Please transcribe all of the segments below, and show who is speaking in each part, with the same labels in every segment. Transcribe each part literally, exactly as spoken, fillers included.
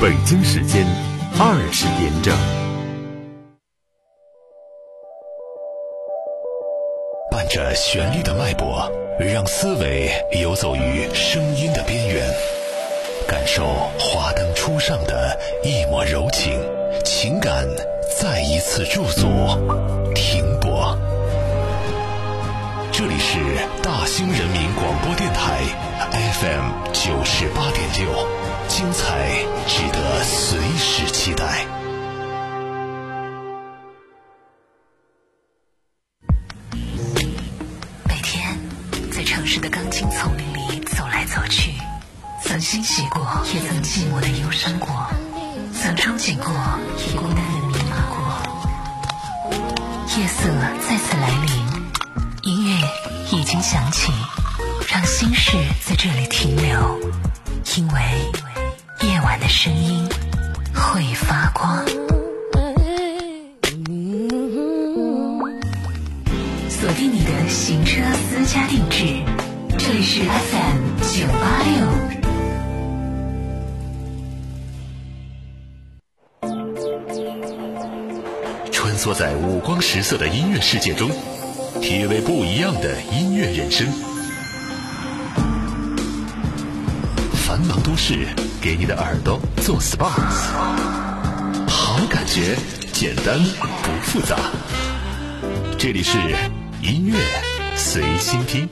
Speaker 1: 北京时间二十点整。
Speaker 2: 伴着旋律的脉搏，让思维游走于声音的边缘，感受华灯初上的一抹柔情，情感再一次驻足停泊。这里是大兴人民广播电台 F M 九十八点六，精彩值得随时期待。
Speaker 3: 每天在城市的钢筋丛林里走来走去，曾欣喜过，也曾寂寞的忧伤过，曾憧憬过，也孤单的迷茫过。夜色再次来临，音乐已经响起，让心事在这里停留，因为夜晚的声音会发光。锁定你的行车私家定制，这里是 F M 九八六。
Speaker 2: 穿梭在五光十色的音乐世界中，体味不一样的音乐人生。繁忙都市给你的耳朵做 S P A， 好感觉简单不复杂。这里是音乐随心听。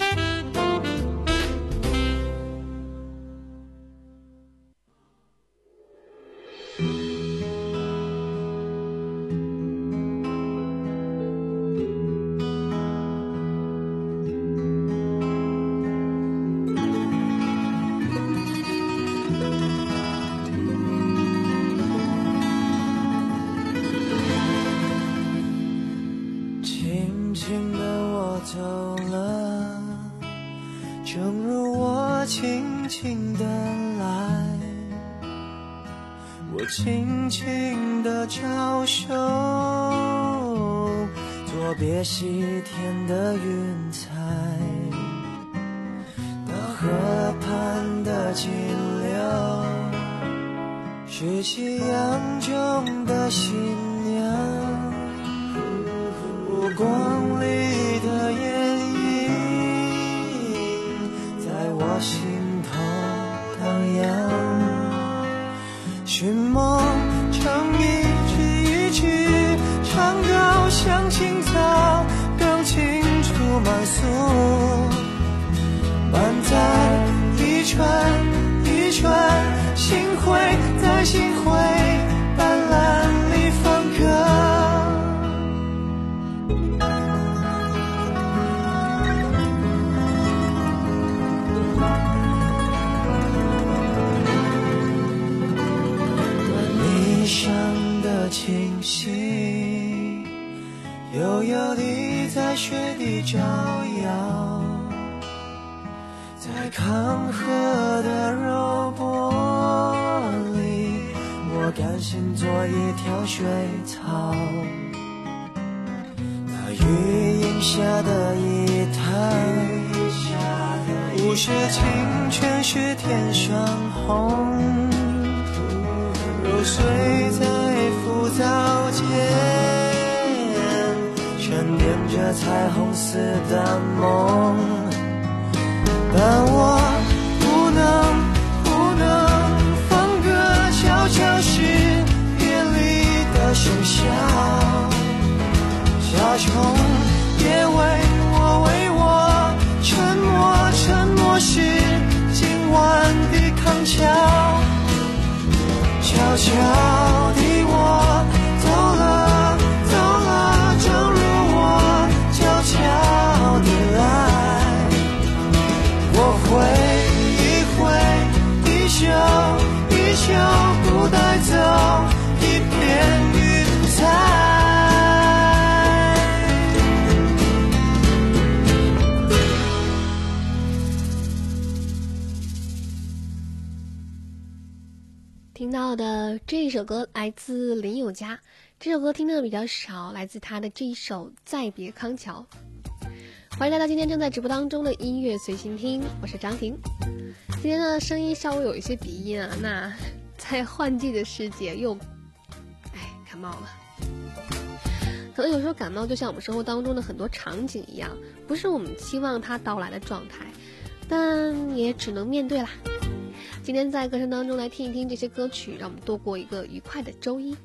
Speaker 4: 听到的这一首歌来自林宥嘉，这首歌听的比较少，来自他的这一首《再别康桥》。欢迎来到今天正在直播当中的音乐随心听，我是张婷。今天的声音稍微有一些鼻音啊，那在换季的世界又哎感冒了。可能有时候感冒就像我们生活当中的很多场景一样，不是我们期望它到来的状态，但也只能面对啦。今天在歌声当中来听一听这些歌曲，让我们度过一个愉快的周一。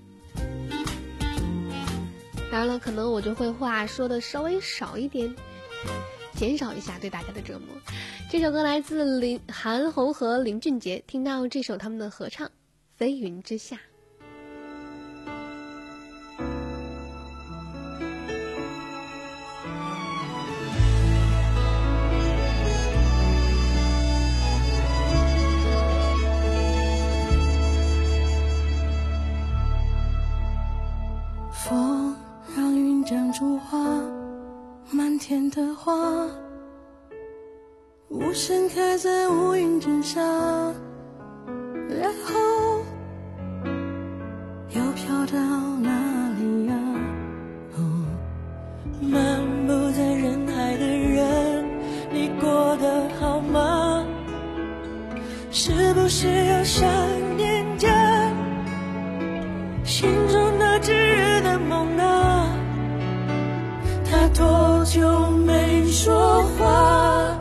Speaker 4: 当然了，可能我就会话说的稍微少一点，减少一下对大家的折磨。这首歌来自林韩红和林俊杰，听到这首他们的合唱《飞云之下》。
Speaker 5: 风让云长出花，满天的花无声开在乌云之下，然后又飘到哪里呀、哦、漫步在人海的人，你过得好吗？是不是又想念着心中那炙热的梦啊？他多久没说话？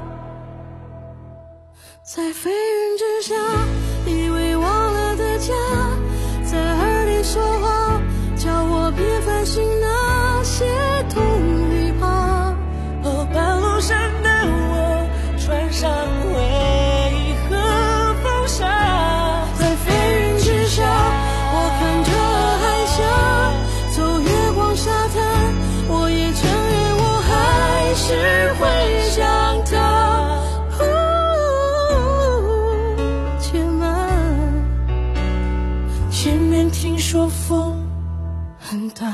Speaker 5: 在飞云之下，以为忘了的家，在耳里说话，叫我别烦心那些痛与怕。哦，半路上的我穿上为何风沙，在飞云之下，我看着海峡，走月光沙滩，我也承认我还是会想他。前面听说风很大，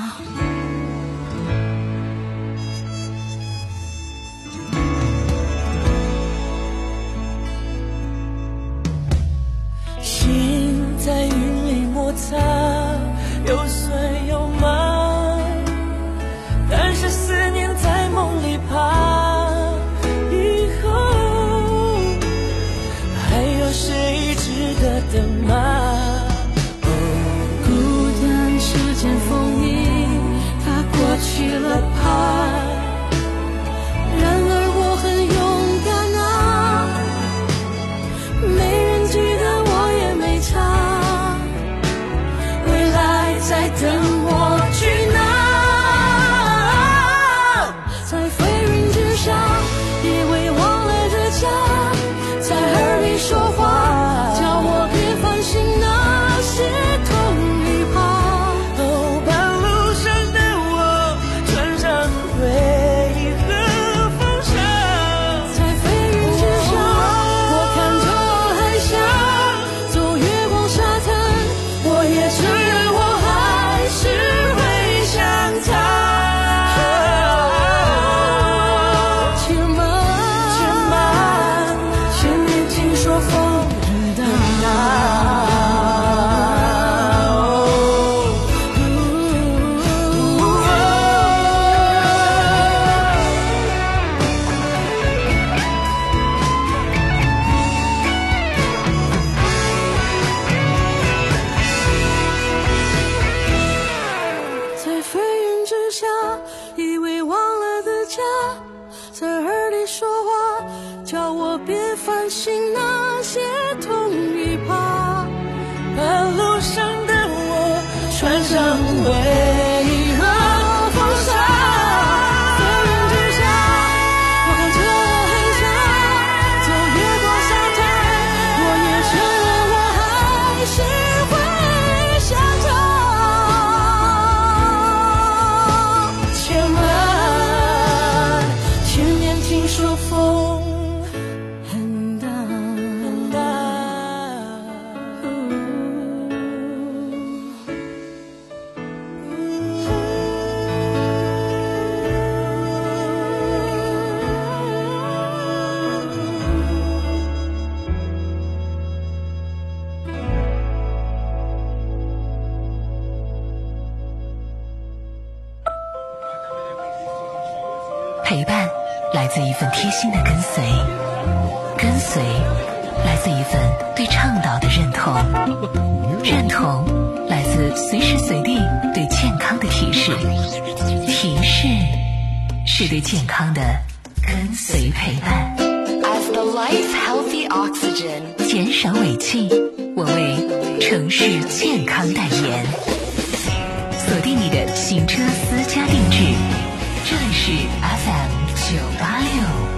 Speaker 5: 心在云里摩擦，有酸有麻，但是思念在梦里爬，以后还有谁值得等吗？起了怕，然而我很勇敢啊，没人记得我也没差，未来在等我去拿。在飞云之下，以为忘了这家，在耳里说话，叫我别烦心那些痛与怕。穿上为何风沙，飞云之下，我看着海峡，走月光沙滩，我也承认我还是会想他。千万前面听说风很大很大，
Speaker 3: 陪伴来自一份贴心的跟随，跟随来自一份对倡导的认同。 认同，来自随时随地对健康的提示。提示是对健康的跟随陪伴。
Speaker 6: As the life healthy oxygen，
Speaker 3: 减少尾气，我为城市健康代言。锁定你的行车私家定制，这里是 F M 九八六。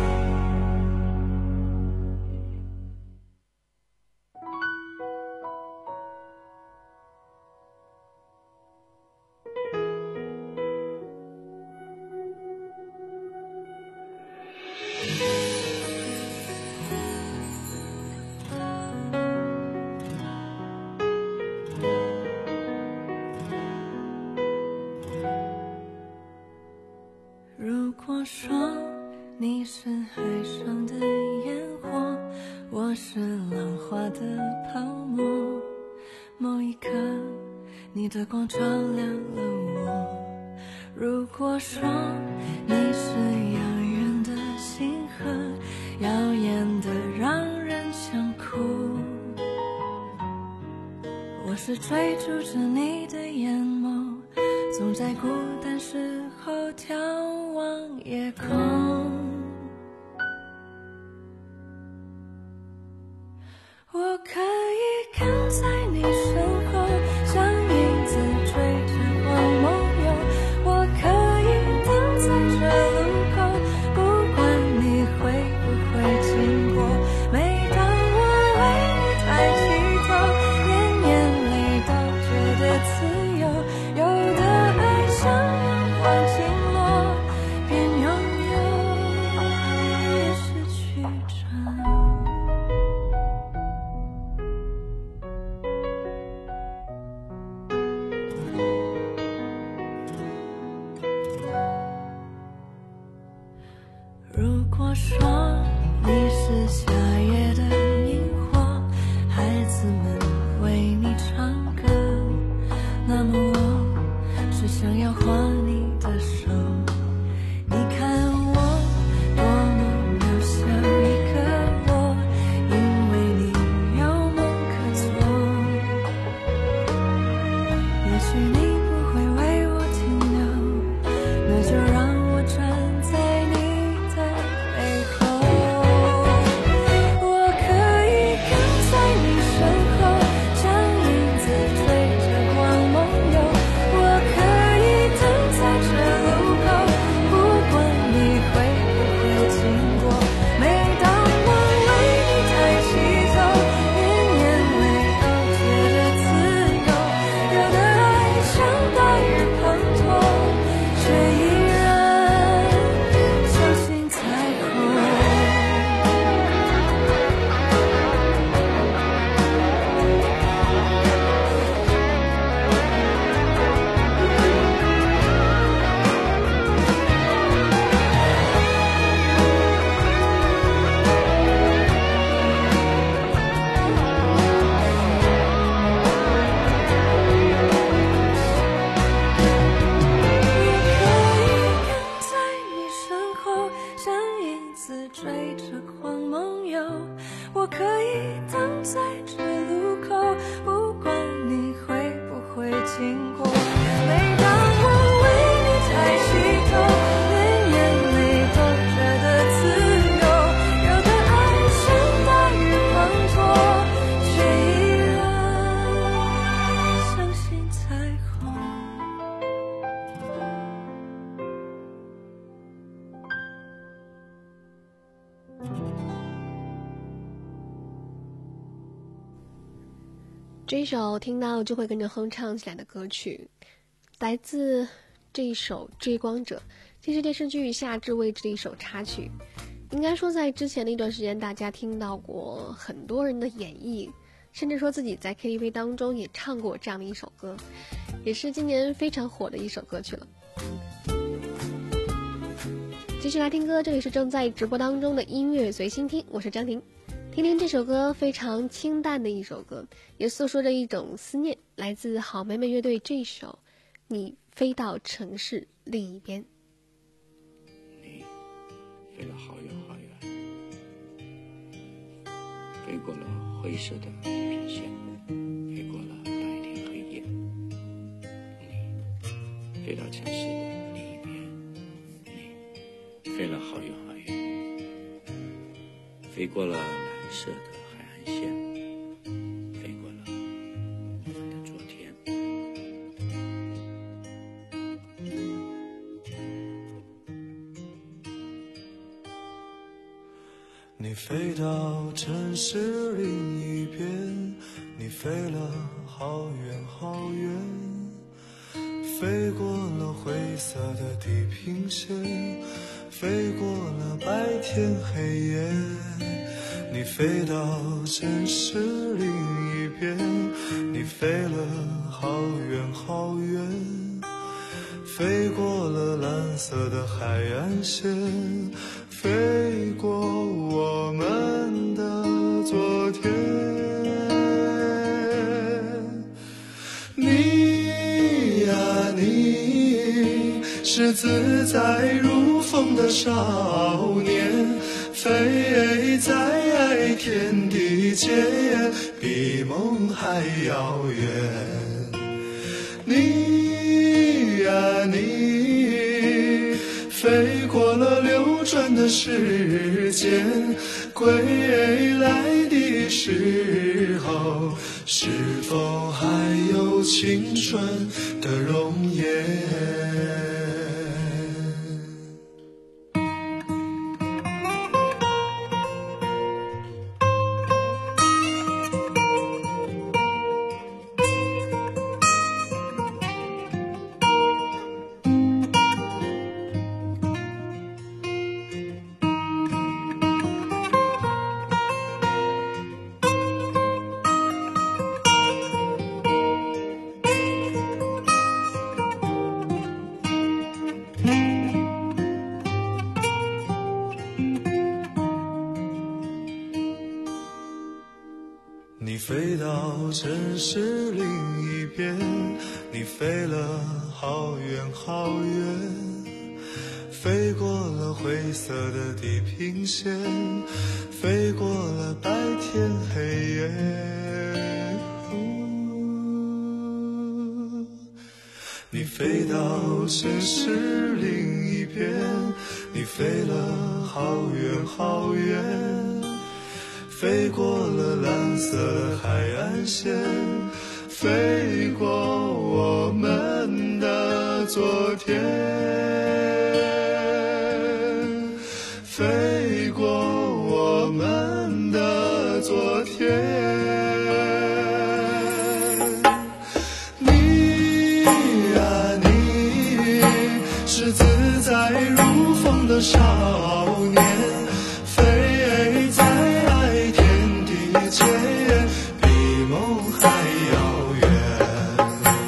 Speaker 5: 如果说你是海上的烟火，我是浪花的泡沫，某一刻你的光照亮了我。如果说你是遥远的星河，耀眼的让人想哭，我是追逐着你的眼眸，总在孤单时候眺望夜空。我可以跟在你身后，像影子追着光梦游。我可以等在这路口，不管你会不会经过。每当我为你抬起头，连眼泪都觉得自由。有的爱像阳光倾落，边拥有边失去着。如果说你是夏夜的萤火，孩子们为你唱歌，那么我只想要握你的手。你看我多么渺小一个我，因为你有梦可做。也许你不会为我停留，那就让我站在你的背后。我可以跟在你身后，像影子追着光梦游。我可以等在这路口，不管你会不会经过。每当我为你抬起头，连眼泪都觉得自由。有的爱像大雨滂沱，却依然相信彩虹。我可以跟在你身后，像影子追着光梦游。我可以等在这路口，不管你会不会经过。每当我为你抬起头，连眼泪都觉得自由。有的爱像大雨滂沱，却依然相信彩虹。
Speaker 4: 这一首听到就会跟着哼唱起来的歌曲，来自这一首《追光者》，这是电视剧《夏至未至》的一首插曲。应该说在之前的一段时间，大家听到过很多人的演绎，甚至说自己在 K T V 当中也唱过这样的一首歌，也是今年非常火的一首歌曲了。继续来听歌，这里是正在直播当中的音乐随心听，我是张婷。听听这首歌，非常清淡的一首歌，也诉说着一种思念，来自好妹妹乐队这一首《你飞到城市另一边》。
Speaker 7: 你飞了好远好远，飞过了灰色的一片线，飞过了白飞到城市的另一边，你飞了好远好远，飞过了蓝色的海岸线，飞过了我们的昨天。
Speaker 8: 你飞到城市另一边，你飞了好远好远，飞过了灰色的地平线，飞过了白天黑夜。你飞到城市另一边，你飞了好远好远，飞过了蓝色的海岸线，飞过我们的昨天。你呀你，是自在如风的少年，飞在天地间，比梦还遥远。你呀你，飞过了流转的时间，归来的时候，是否还有青春的容颜？你飞到城市另一边，你飞了好远好远，飞过了灰色的地平线，飞过了白天黑夜。你飞到城市另一边，你飞了好远好远，飞过了蓝色的海岸线，飞过我们的昨天，飞过我们的昨天。你呀你，是自在如风的少年，飞在比梦还遥远。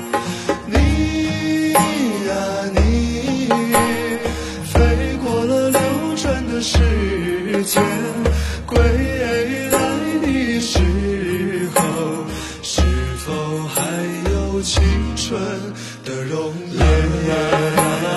Speaker 8: 你呀你，飞过了流转的时间，归来的时候，是否还有青春的容颜？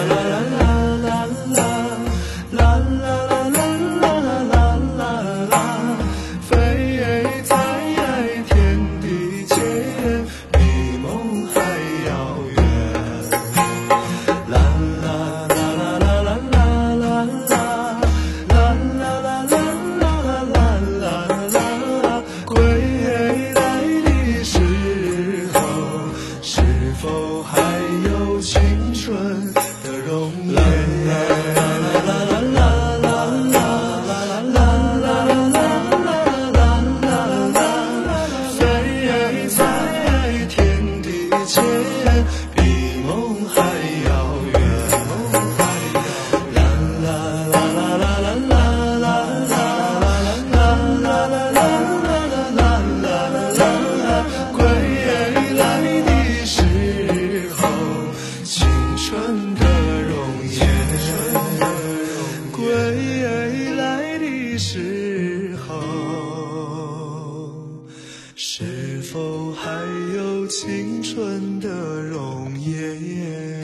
Speaker 8: 是否还有青春的容颜？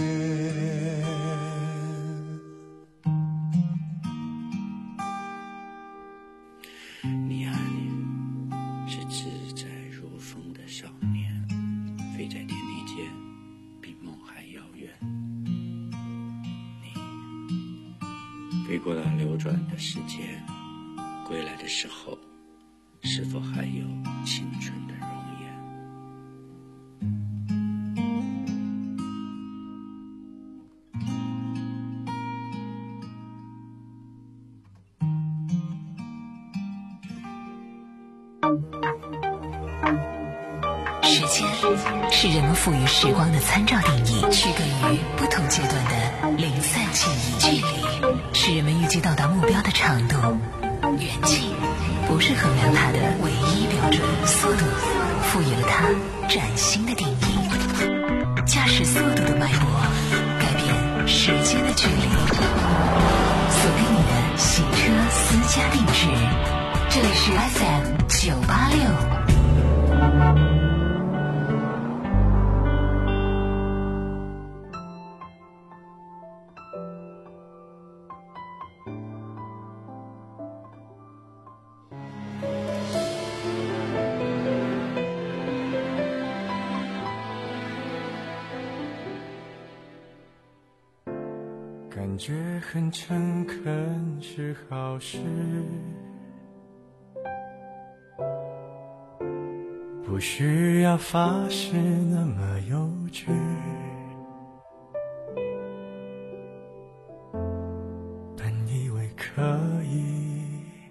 Speaker 7: 你啊你，是自在如风的少年，飞在天地间，比梦还遥远。 飞过了流转的时间，归来的时候，是否还有青春的容颜？
Speaker 3: 时间是人们赋予时光的参照定义，区隔于不同阶段的零散记忆。距离是人们预计到达目标的长度，远近不是衡量它的唯一标准。速度赋予了它崭新的定义，驾驶速度的脉搏改变时间的距离。锁定你的行车私家定制，这里是 F M 九八六。
Speaker 8: 感觉很诚恳是好事，不需要发誓那么幼稚，本以为可以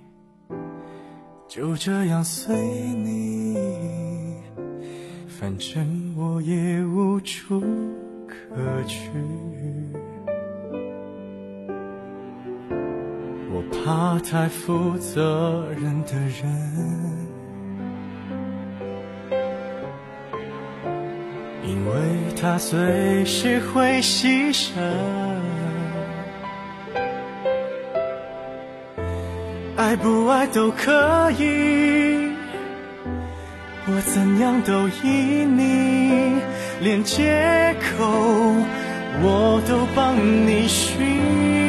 Speaker 8: 就这样随你，反正我也无处可去。我怕太负责任的人，因为他随时会牺牲，爱不爱都可以，我怎样都依你，连借口我都帮你寻。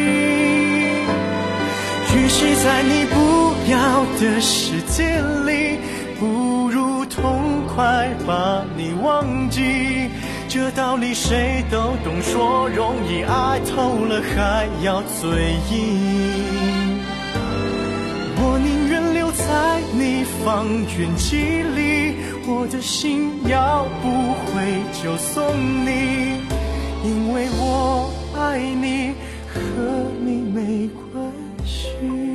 Speaker 8: 与其在你不要的世界里，不如痛快把你忘记。这道理谁都懂，说容易，爱透了还要嘴硬。我宁愿留在你方圆几里，我的心要不回就送你，因为我爱你，和你没关系。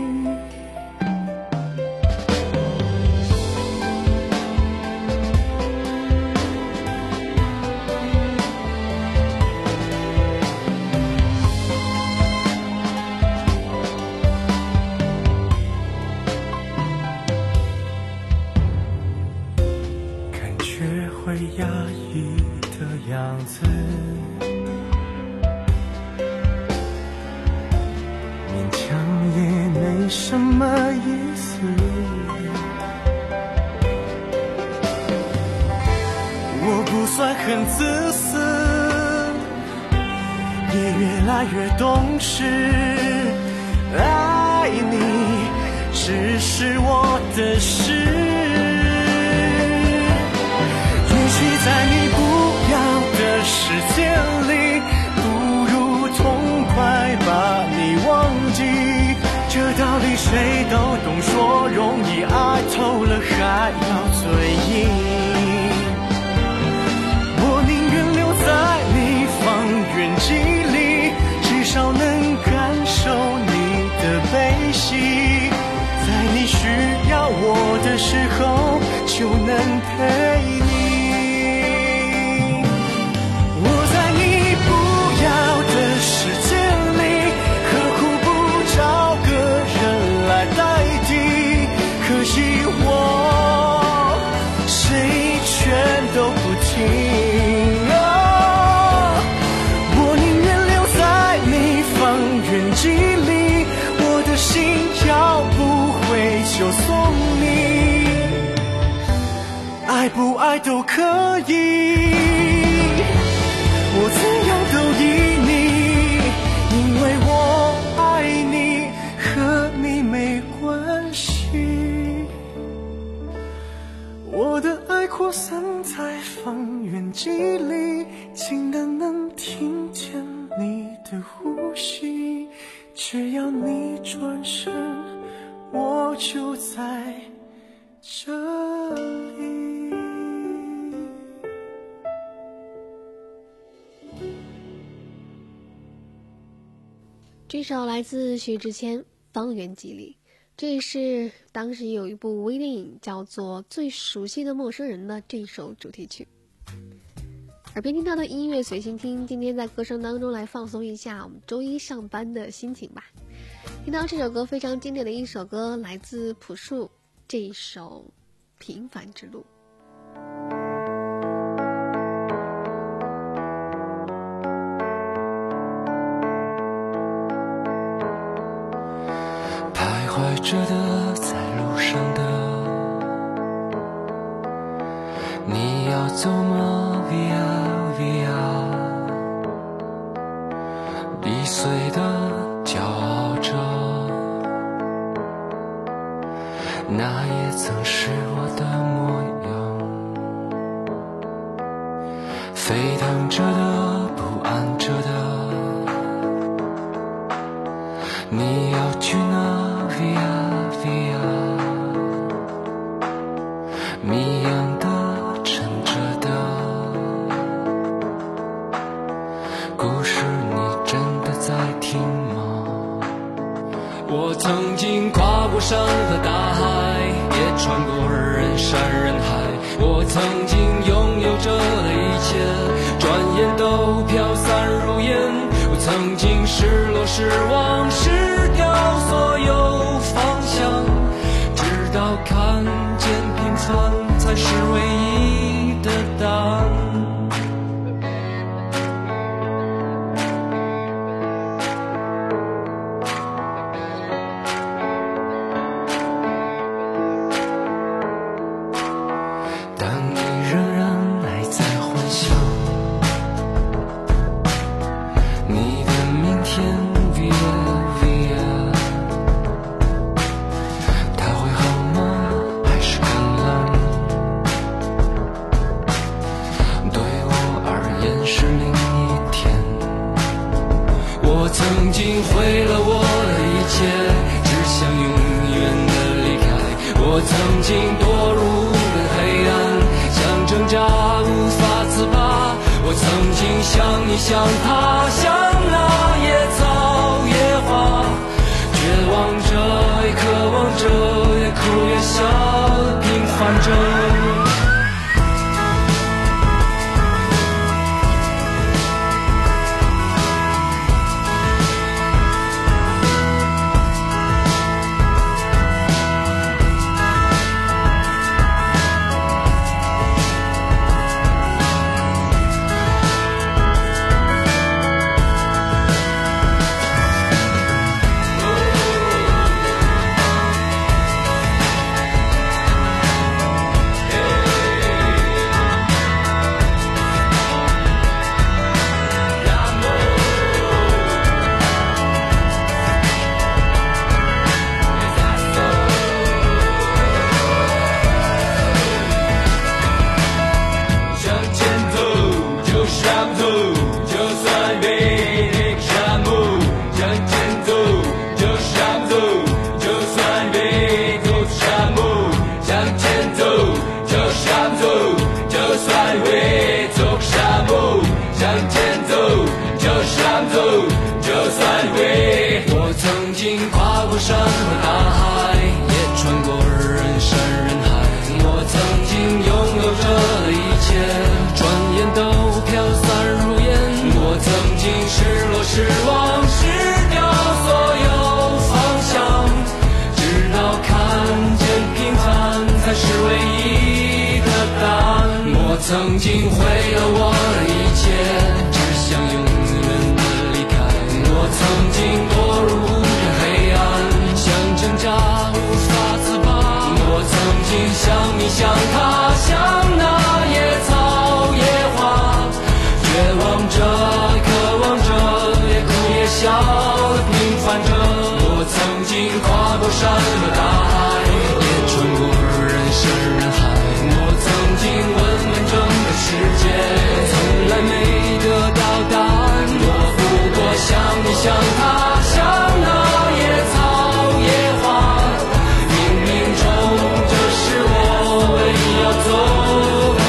Speaker 8: 感觉会压抑的样子，没什么意思，我不算很自私，也越来越懂事，爱你只是我的事。与其在你不要的世界里，不如痛快把你忘记。这道理谁都懂，说容易，爱透了还要嘴硬。我宁愿留在你方圆几里，至少能感受你的悲喜，在你需要我的时候就能陪你。我在你不要的世界里，何苦不找个人来代替？可惜我谁劝都不听啊！我宁愿留在你方圆几里，我的心要不回就送你，爱不爱都可以，我怎样都依你，因为我爱你，和你没关系。我的爱扩散在方圆几里，近的能听见你的呼吸，只
Speaker 4: 这首来自许志谦《方圆几里》，这也是当时有一部微电影叫做《最熟悉的陌生人》的这首主题曲。耳边听到的音乐随心听，今天在歌声当中来放松一下我们周一上班的心情吧。听到这首歌非常经典的一首歌，来自朴树这一首《平凡之路》。
Speaker 8: 徘徊着的，在路上的，你要走吗 ？Via Via， 易碎的，骄傲着，那也曾是我的模样。沸腾着的，不安着的，你要去哪？ Via Via， 谜样的，沉着的，故事你真的在听吗？我曾经跨过山和大海，也穿过人山人海。我曾经拥有着的一切，转眼都飘散如烟。我曾经失落失望失掉所有方向，直到看见平凡才是唯一的答案。但你仍然还在幻想你的明天 Via Via， 它会好吗？还是更冷？对我而言是另一天。我曾经毁了我的一切，只想永远的离开。我曾经堕入了黑暗，想挣扎无法自拔。我曾经像你像他，像那野草野花，绝望着也渴望着，也哭也笑，平凡着。山和大海，也穿过人山人海。我曾经拥有着的一切，转眼都飘散如烟。我曾经失落失望失掉所有方向，直到看见平凡才是唯一的答案。我曾经毁了我的一切，只想永远的离开。我曾经堕入挣扎无法自拔，我曾经像你像他，像那野草野花，绝望着渴望着，也哭也笑的平凡着。我曾经跨过山和大海，也穿过人山人海。我曾经问完整个世界，从来没得到答案。我不过像你像他，像那野草走的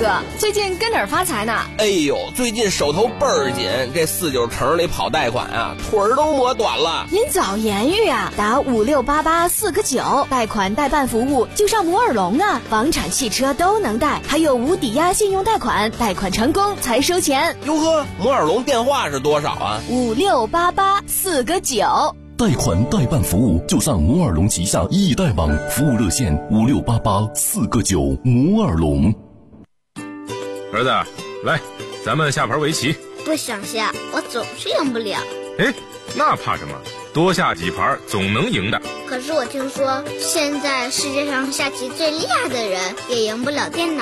Speaker 9: 哥，最近跟哪儿发财呢？
Speaker 10: 哎呦，最近手头倍儿紧，这四九城里跑贷款啊，腿儿都磨短了。
Speaker 9: 您早言语啊，打五六八八四个九，贷款代办服务就上摩尔龙啊，房产、汽车都能贷，还有无抵押信用贷款，贷款成功才收钱。
Speaker 10: 哟呵，摩尔龙电话是多少啊？
Speaker 9: 五六八八四个九。
Speaker 11: 贷款代办服务就上摩尔龙旗下易贷网，服务热线五六八八四个九。摩尔龙。
Speaker 12: 儿子，来，咱们下盘围棋。
Speaker 13: 不想下，我总是赢不了。
Speaker 12: 哎，那怕什么？多下几盘总能赢的。
Speaker 13: 可是我听说，现在世界上下棋最厉害的人也赢不了电脑。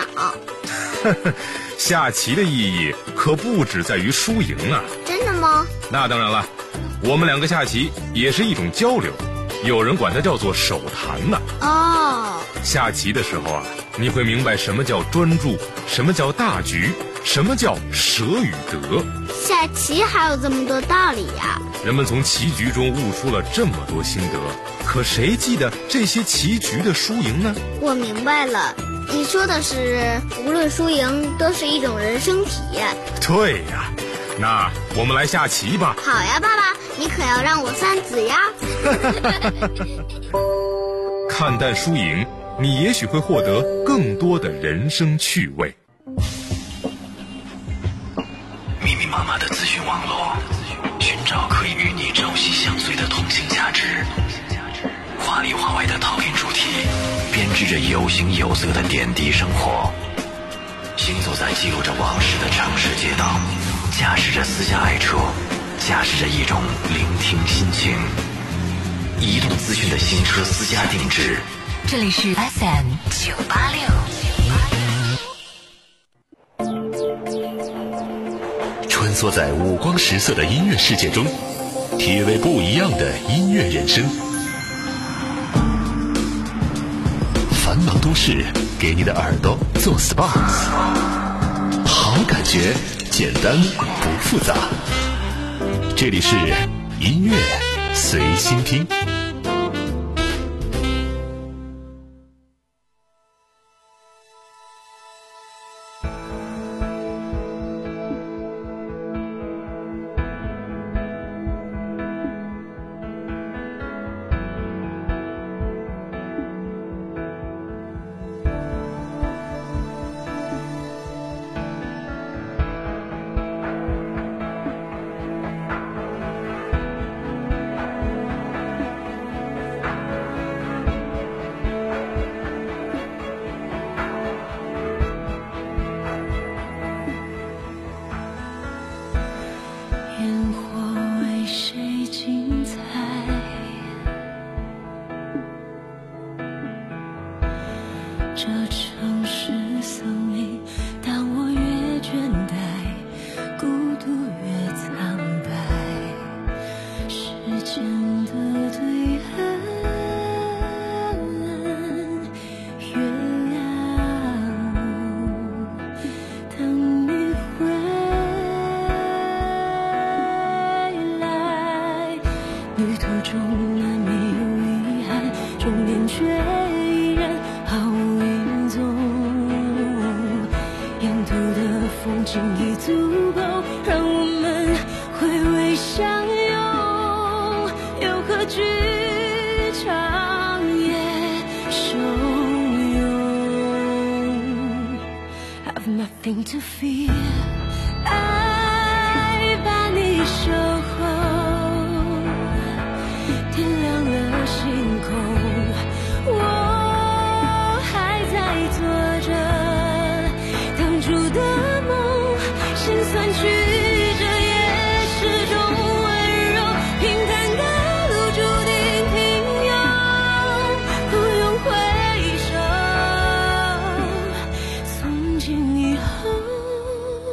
Speaker 12: 下棋的意义可不只在于输赢啊！
Speaker 13: 真的吗？
Speaker 12: 那当然了，我们两个下棋也是一种交流，有人管它叫做手谈呢。
Speaker 13: 哦，
Speaker 12: 下棋的时候啊，你会明白什么叫专注，什么叫大局，什么叫舍与得。
Speaker 13: 下棋还有这么多道理呀！
Speaker 12: 人们从棋局中悟出了这么多心得，可谁记得这些棋局的输赢呢？
Speaker 13: 我明白了，你说的是无论输赢都是一种人生体验。
Speaker 12: 对呀，那我们来下棋吧。
Speaker 13: 好呀，爸爸，你可要让我算子呀。
Speaker 12: 看淡输赢，你也许会获得更多的人生趣味。
Speaker 2: 密密麻麻的资讯网络，寻找可以与你朝夕相随的同性价值。华里华外的讨论主题，编织着有形有色的点滴生活。行走在记录着往事的城市街道，驾驶着私家爱车，驾驶着一种聆听心情。移动资讯的新车私家定制，
Speaker 3: 这里是 F M 九八六。
Speaker 2: 穿梭在五光十色的音乐世界中，体味不一样的音乐人生。繁忙都市给你的耳朵做 S P A， 好感觉，简单不复杂。这里是音乐随心听。
Speaker 5: To fear， 爱把你守候，天亮了星空，我还在做着当初的梦，心酸曲折也是种温柔，平坦的路注定平庸，不用回首，从今以后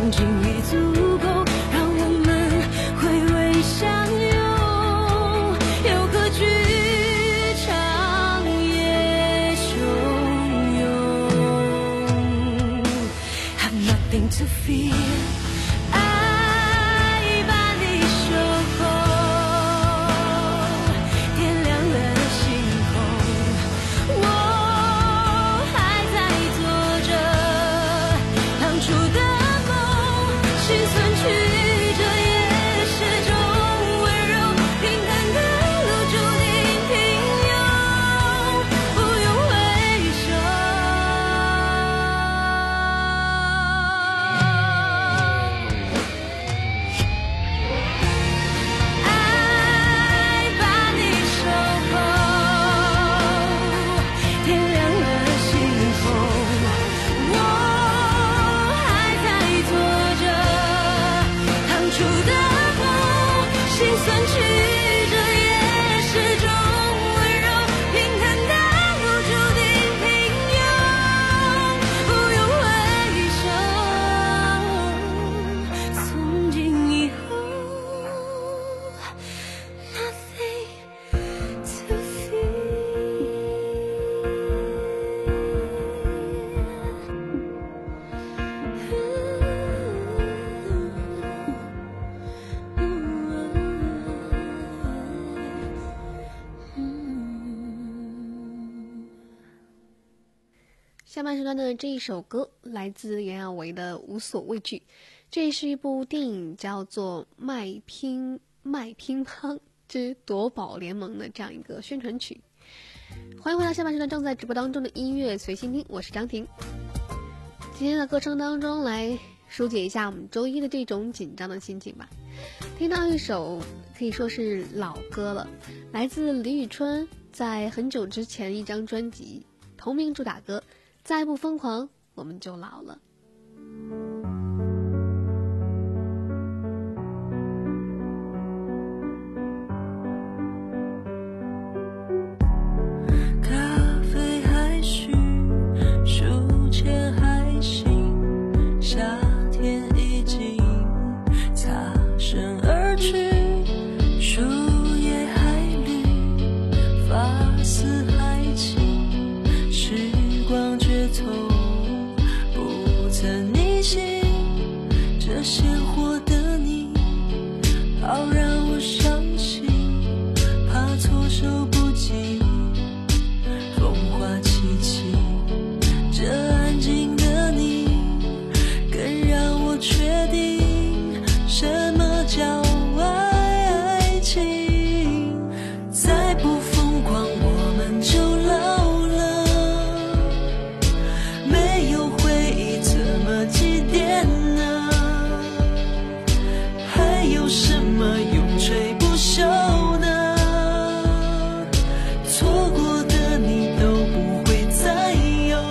Speaker 5: 曾经已足够让我们回味相拥。有个剧场也汹涌 Have nothing to fear， 爱把你守候，天亮了星空，我还在做着当初的梦，心酸曲折也是种温柔，平坦的路注定平庸，不用回首。爱把你守候，天亮了星空，我还在做着当初的梦，心酸曲折也是种温柔，平坦的路注定平庸，不用回首。从今以后 Nothing to fear。
Speaker 4: 下半时段的这一首歌来自袁娅维的《无所畏惧》，这是一部电影叫做《卖乒卖乒乓之夺宝联盟》的这样一个宣传曲。欢迎回到下半时段正在直播当中的音乐随心听，我是张婷。今天的歌声当中来疏解一下我们周一的这种紧张的心情吧。听到一首可以说是老歌了，来自李宇春在很久之前一张专辑同名主打歌，再不疯狂我们就老了。
Speaker 5: 咖啡还需，书签还行，夏天已经擦身而去，树叶还绿，发丝还轻，时光却从不曾逆行，这鲜活的你好让我伤心，怕措手不及，风花凄凄，这安静的你更让我确定什么叫爱情，再不疯狂我们就老了，没有回忆怎么祭奠呢？还有什么永垂不朽呢？错过的你都不会再有。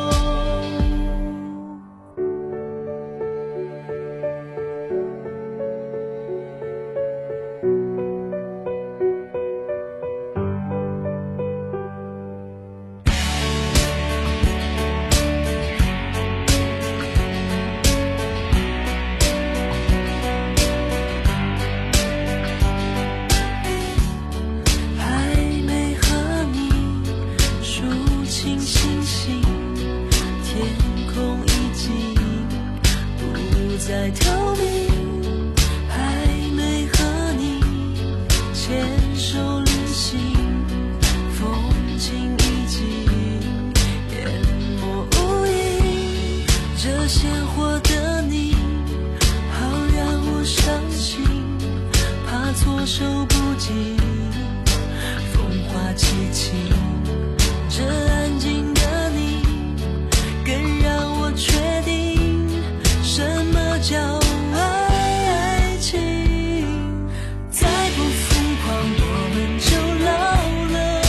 Speaker 5: 还没和你数清星星，天空已经不再透明，还没和你牵手旅行，风景已经淹没无影，这鲜活的你好让我伤心，怕措手不及，风花凄凄，这安静的你更让我确定什么叫爱情，再不疯狂我们就老了，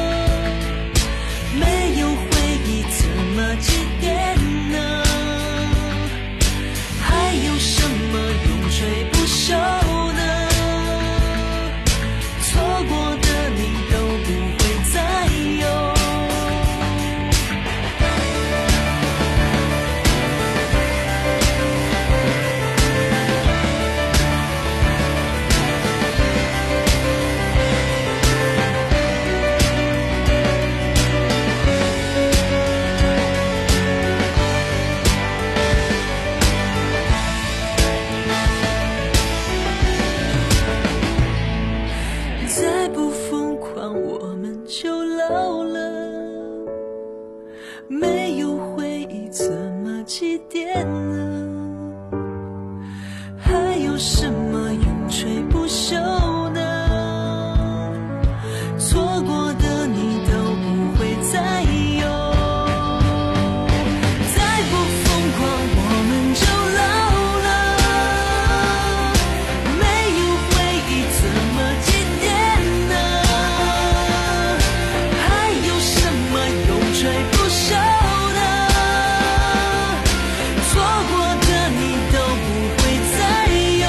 Speaker 5: 没有回忆怎么祭奠呢？还有什么永垂不朽呢？错过的你都不会再有。 点呢？还有什么永垂不朽呢？错过的你都不会再有，再不疯狂我们就老了，没有回忆怎么祭奠呢？还有什么永垂不朽的？错过的你都不会再有。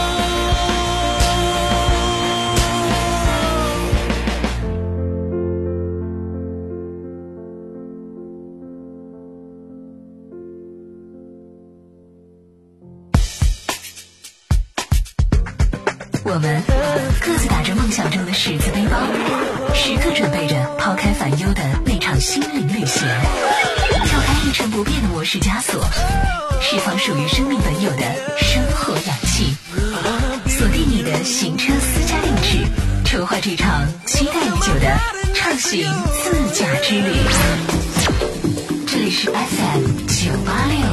Speaker 3: 我们各自打着梦想中的十字背包，时刻准备着抛开烦忧的那场心灵旅行，跳开一成不变的模式枷锁，释放属于生命本有的生活氧气，锁定你的行车私家定制，筹划这场期待已久的畅行自驾之旅。这里是 F M 九八六。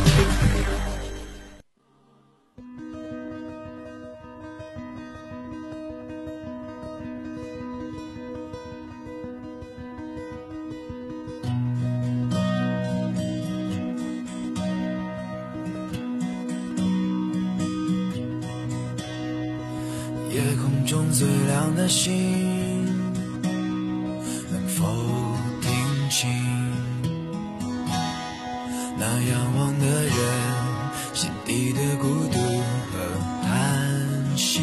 Speaker 8: 夜空中最亮的星，能否听清那仰望的人心底的孤独和叹息？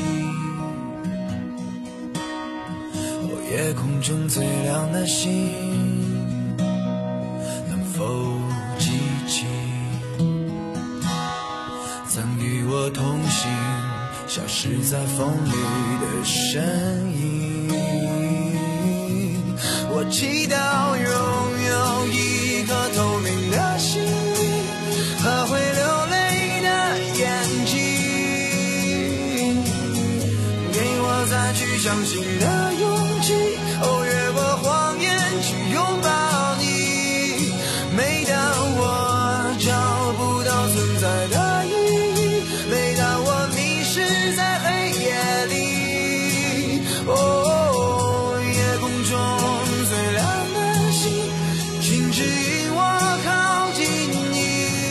Speaker 8: 哦，夜空中最亮的星，能否记起曾与我同行消失在风里的身影？我祈祷拥有一颗透明的心灵和会流泪的眼睛，给我再去相信的勇气，哦，越过谎言去拥抱你。每当我找不到存在的意义，每当我迷失在黑夜里，哦，夜空中最亮的星，请指引我靠近你。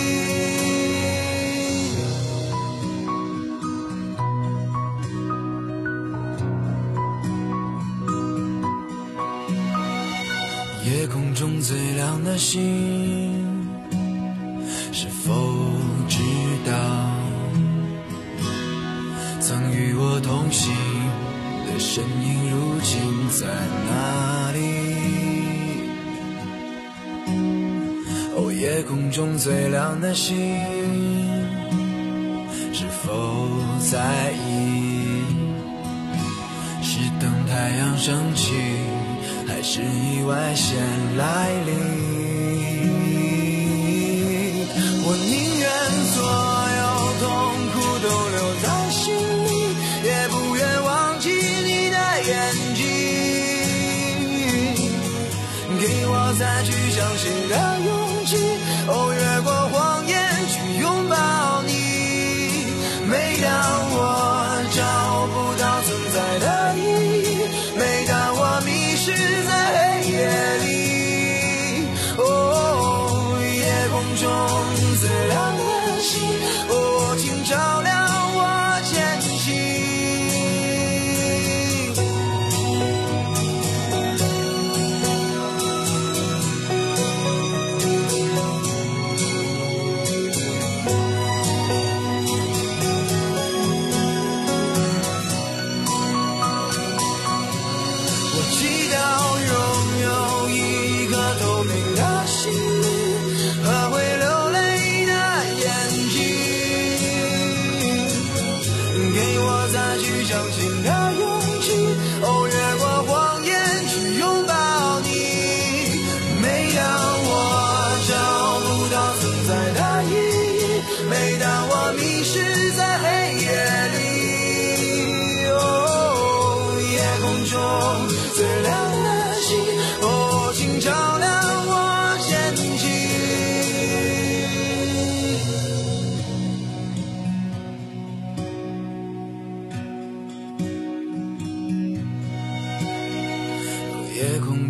Speaker 8: 夜空中最亮的星，是否知道曾与我同行的身影如今在哪里？哦，夜空中最亮的星，是否在意？是等太阳升起，还是意外先来临？我宁愿所有痛苦都留在心里，也不愿忘记你的眼睛，给我再去相信的勇气，哦，越过谎言去拥抱你。每当我找不到存在的意义，每当我迷失在黑夜里，哦，夜空中最亮的星，哦，请照亮我前行。我祈祷拥有一颗透明的心灵和会流泪的眼睛，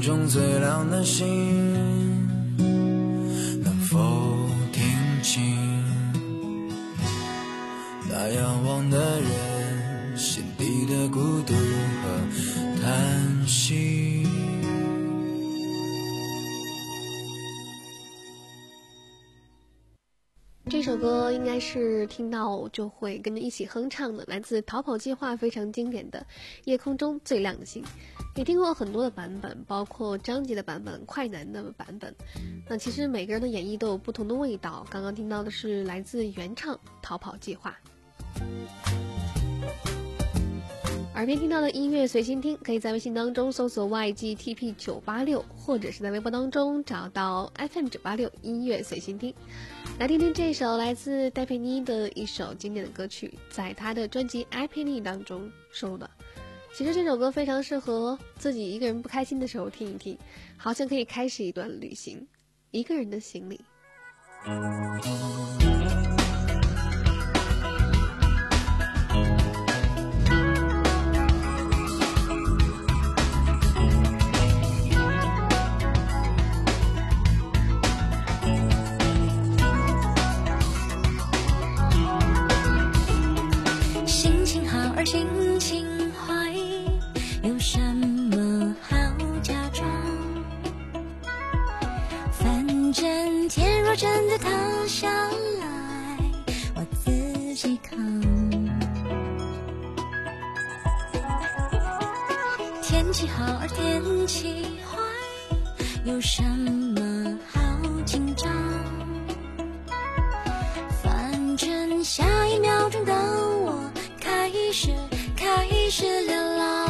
Speaker 8: 中最亮的星，能否听清那仰望的人心底的孤独和叹息。
Speaker 4: 这首歌应该是听到就会跟着一起哼唱的，来自逃跑计划非常经典的《夜空中最亮的星》，也听过很多的版本，包括张杰的版本、快男的版本。那其实每个人的演绎都有不同的味道。刚刚听到的是来自原唱《逃跑计划》。耳边听到的音乐随心听，可以在微信当中搜索 Y G T P 九八六，或者是在微博当中找到 F M 九八六音乐随心听。来听听这首来自戴佩妮的一首经典的歌曲，在她的专辑《I Penny》当中收录的。其实这首歌非常适合自己一个人不开心的时候听一听，好像可以开始一段旅行，一个人的行李。
Speaker 5: 心情坏，有什么好假装？反正天若真的塌下来，我自己扛。天气好而天气坏，有什么好紧张？反正下一秒钟的我开始开始流浪，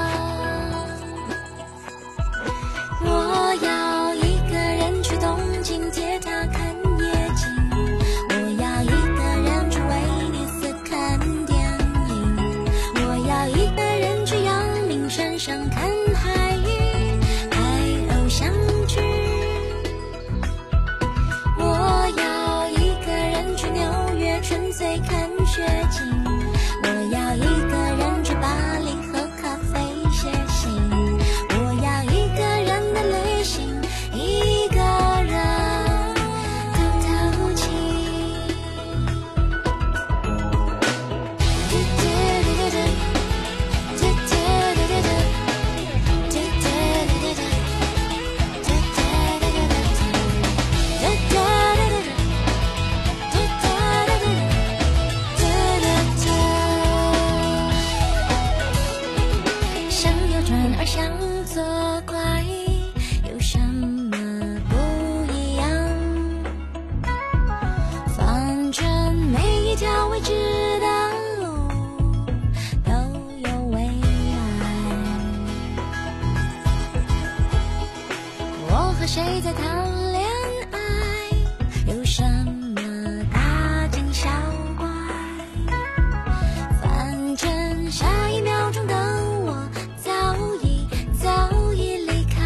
Speaker 5: 我要一个人去东京铁塔看夜景，我要一个人去威尼斯看电影，我要一个人去阳明山上看海鱼拍偶像剧，我要一个人去纽约纯粹看雪景，我要一个人去巴黎喝咖啡写信，我要一个人的旅行，一个人透透气。想作怪，有什么不一样？反正每一条未知的路都有未来。我和谁在谈恋爱？有什么大惊小怪？反正下一秒钟的我早已早已离开，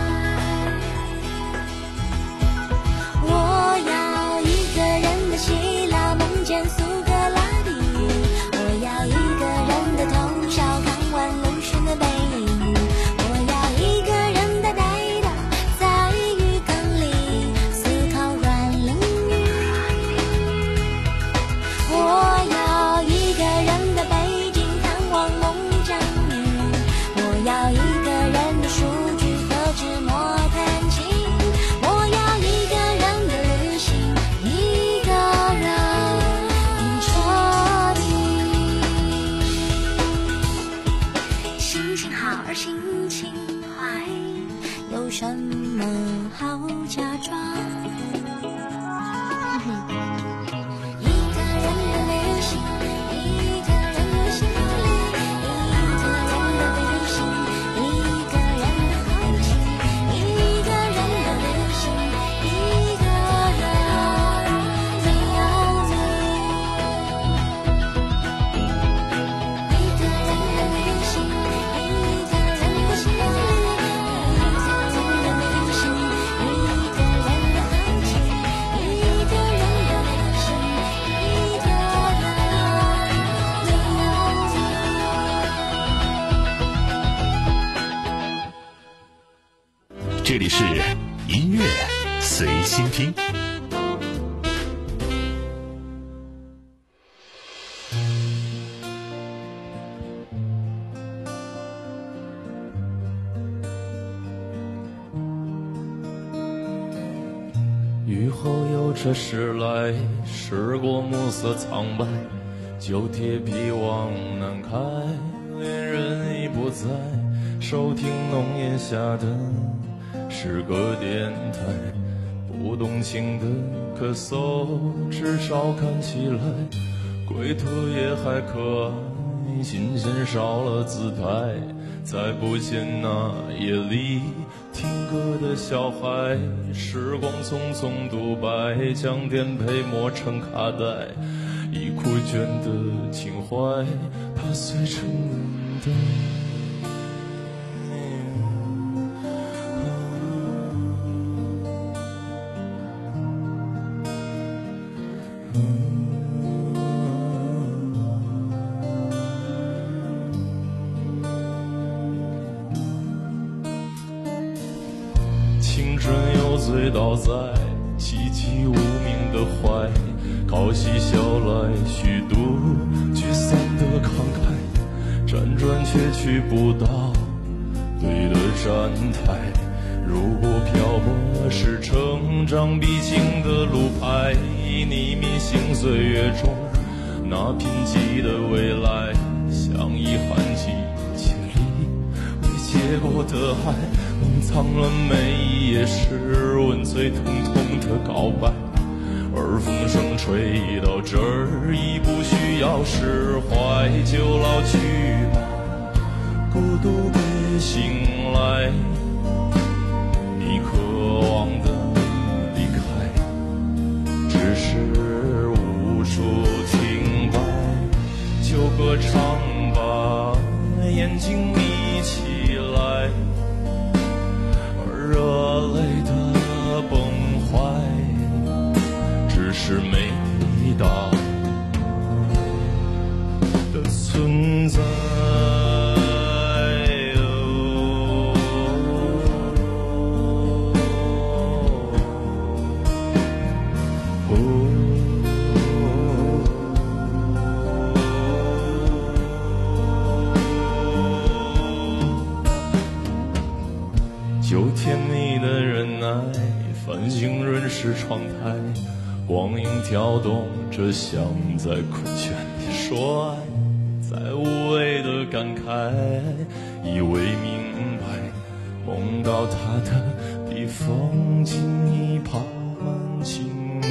Speaker 5: 我要一个人的希腊梦见苏格拉底，我要一个人的通宵看完鲁迅的背影，我要一个人呆呆的在浴缸里
Speaker 2: 这里是音乐随心听。
Speaker 14: 雨后有车驶来，驶过暮色苍白，旧铁皮往南开，恋人已不在，收听浓烟下的诗歌电台，不动情的咳嗽，至少看起来龟头也还可爱，琴弦少了姿态，再不见那夜里听歌的小孩，时光匆匆独白，将颠沛磨成卡带，已枯倦的情怀，怕碎成冷淡。青春又醉倒在寂寂无名的怀，靠嬉笑来虚度聚散的慷慨，辗转却去不到对的站台。如果漂泊是成长必经的路牌，你迷信岁月中那贫瘠的未来，像遗憾季节里未结果的爱，冷藏了每一页诗文最疼痛的告白，而风声吹到这儿已不需要释怀，就老去吧，孤独被醒来，你渴望的离开只是无处停摆，就歌唱吧，眼睛眯起来，热泪的崩坏只是没到的存在。就甜蜜的忍耐，繁星润湿窗台，光影跳动着像在困倦地说爱，在无谓的感慨，以为明白，梦到他的比风景一跑满情。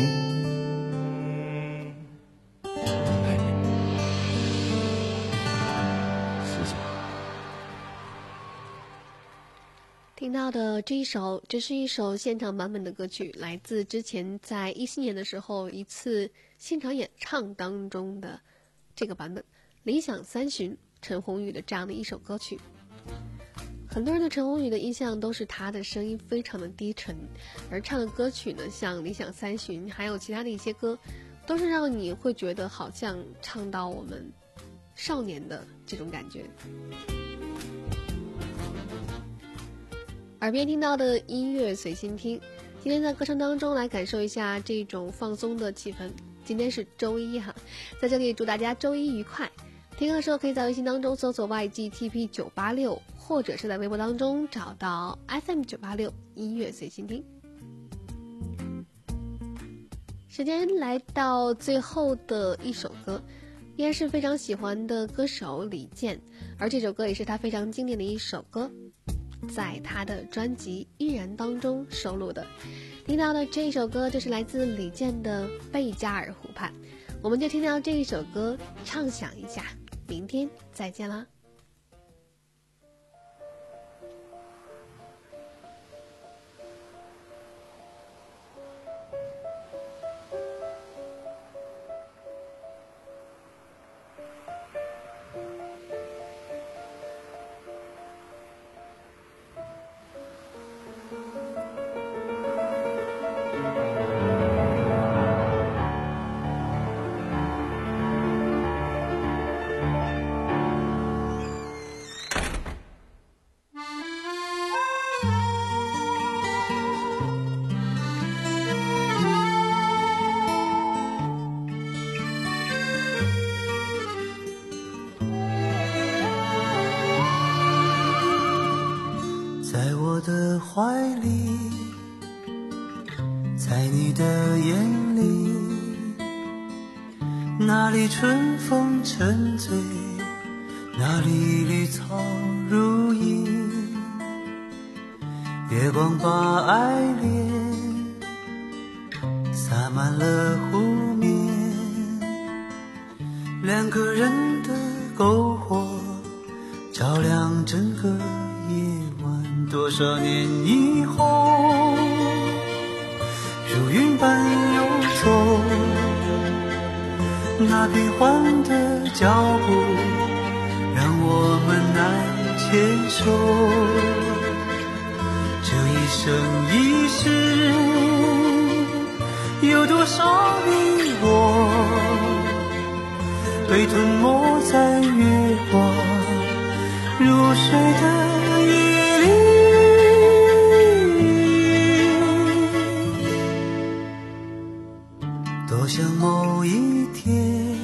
Speaker 4: 听到的这一首，这是一首现场版本的歌曲，来自之前在一七年的时候一次现场演唱当中的这个版本，理想三旬陈鸿宇的这样的一首歌曲。很多人对陈鸿宇的印象都是他的声音非常的低沉，而唱的歌曲呢，像理想三旬还有其他的一些歌，都是让你会觉得好像唱到我们少年的这种感觉。耳边听到的音乐随心听，今天在歌声当中来感受一下这种放松的气氛。今天是周一哈，在这里祝大家周一愉快。听歌的时候可以在微信当中搜索 Y G T P 九八六， 或者是在微博当中找到 F M 九八六 音乐随心听。时间来到最后的一首歌，依然是非常喜欢的歌手李健，而这首歌也是他非常经典的一首歌，在他的专辑《依然》当中收录的。听到的这一首歌就是来自李健的《贝加尔湖畔》，我们就听到这一首歌，畅想一下，明天再见啦。
Speaker 8: 的眼里，那里春风沉醉，那里绿草如茵，月光把爱恋洒满了湖面，两个人的篝火照亮整个夜晚。多少年以后，如云般游走，那变幻的脚步让我们难牵手。这一生一世，有多少你我被吞没在月光入睡的夜里。多想某一天，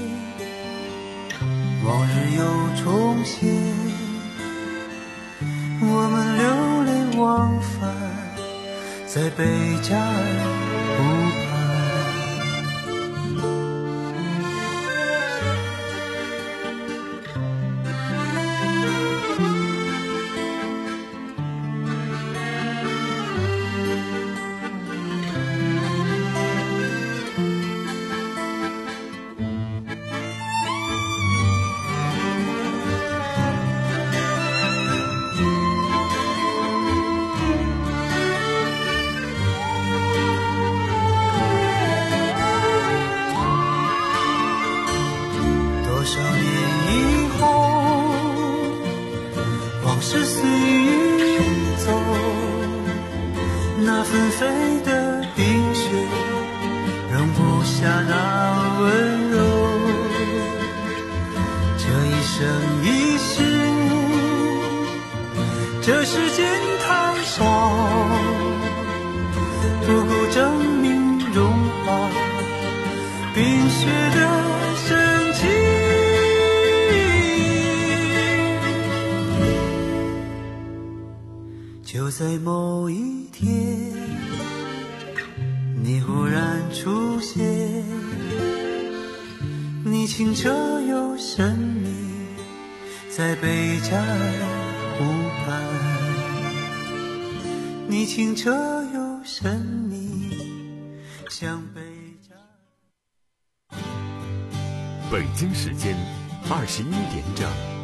Speaker 8: 往日又重现，我们流连忘返在贝加尔湖畔。是随云走，那纷飞的冰雪容不下那温柔。这一生一世，这世间太少，不够证明融化冰雪的神奇。就在某一天，你忽然出现，你清澈又神秘，在贝加尔湖畔。你清澈又神秘，像贝加尔。
Speaker 1: 北京时间二十一点整。